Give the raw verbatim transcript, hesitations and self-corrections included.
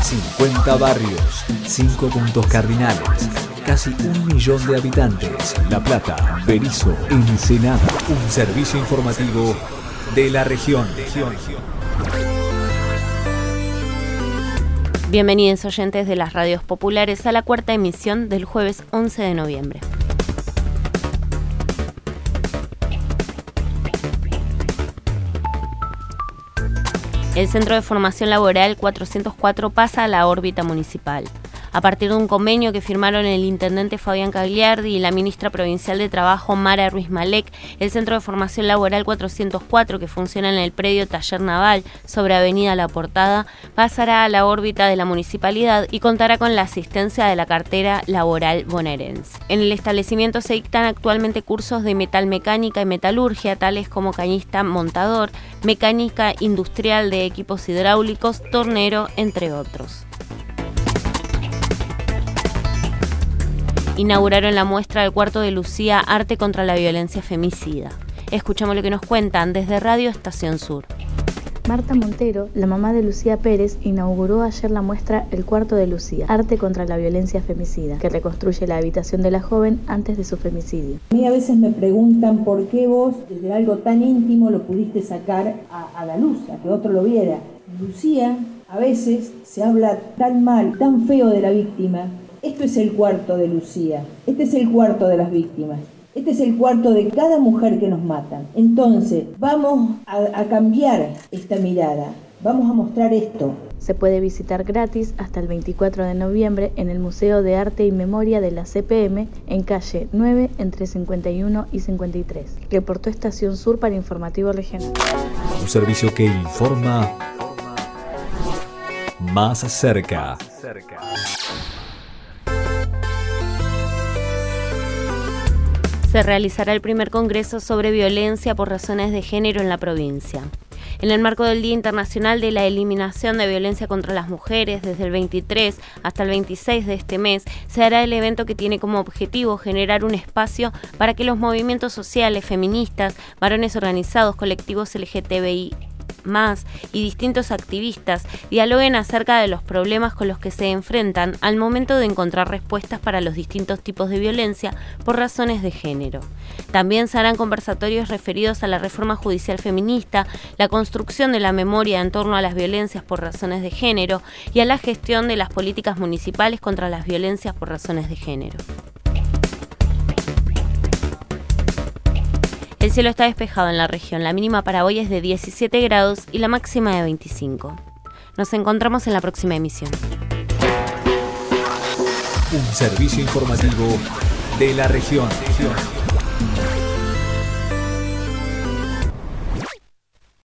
cincuenta barrios, cinco puntos cardinales, casi un millón de habitantes. La Plata, Berisso, Ensenada. Un servicio informativo de la región. Bienvenidos oyentes de las radios populares a la cuarta emisión del jueves once de noviembre. El Centro de Formación Laboral cuatrocientos cuatro pasa a la órbita municipal. A partir de un convenio que firmaron el intendente Fabián Cagliardi y la ministra provincial de Trabajo Mara Ruiz Malek, el Centro de Formación Laboral cuatrocientos cuatro, que funciona en el predio Taller Naval sobre Avenida La Portada, pasará a la órbita de la municipalidad y contará con la asistencia de la cartera laboral bonaerense. En el establecimiento se dictan actualmente cursos de metalmecánica y metalurgia, tales como cañista montador, mecánica industrial de equipos hidráulicos, tornero, entre otros. Inauguraron la muestra del cuarto de Lucía, Arte contra la Violencia Femicida. Escuchamos lo que nos cuentan desde Radio Estación Sur. Marta Montero, la mamá de Lucía Pérez, inauguró ayer la muestra El cuarto de Lucía, Arte contra la Violencia Femicida, que reconstruye la habitación de la joven antes de su femicidio. A mí a veces me preguntan por qué vos, desde algo tan íntimo, lo pudiste sacar a, a la luz, a que otro lo viera. Lucía, a veces se habla tan mal, tan feo de la víctima. Esto es el cuarto de Lucía, este es el cuarto de las víctimas, este es el cuarto de cada mujer que nos matan. Entonces, vamos a, a cambiar esta mirada, vamos a mostrar esto. Se puede visitar gratis hasta el veinticuatro de noviembre en el Museo de Arte y Memoria de la C P M, en calle nueve, entre cincuenta y uno y cincuenta y tres. Reportó Estación Sur para Informativo Regional. Un servicio que informa más cerca. Se realizará el primer congreso sobre violencia por razones de género en la provincia. En el marco del Día Internacional de la Eliminación de Violencia contra las Mujeres, desde el veintitrés hasta el veintiséis de este mes, se hará el evento que tiene como objetivo generar un espacio para que los movimientos sociales, feministas, varones organizados, colectivos L G T B I más y distintos activistas dialoguen acerca de los problemas con los que se enfrentan al momento de encontrar respuestas para los distintos tipos de violencia por razones de género. También se harán conversatorios referidos a la reforma judicial feminista, la construcción de la memoria en torno a las violencias por razones de género y a la gestión de las políticas municipales contra las violencias por razones de género. El cielo está despejado en la región, la mínima para hoy es de diecisiete grados y la máxima de veinticinco. Nos encontramos en la próxima emisión. Un servicio informativo de la región.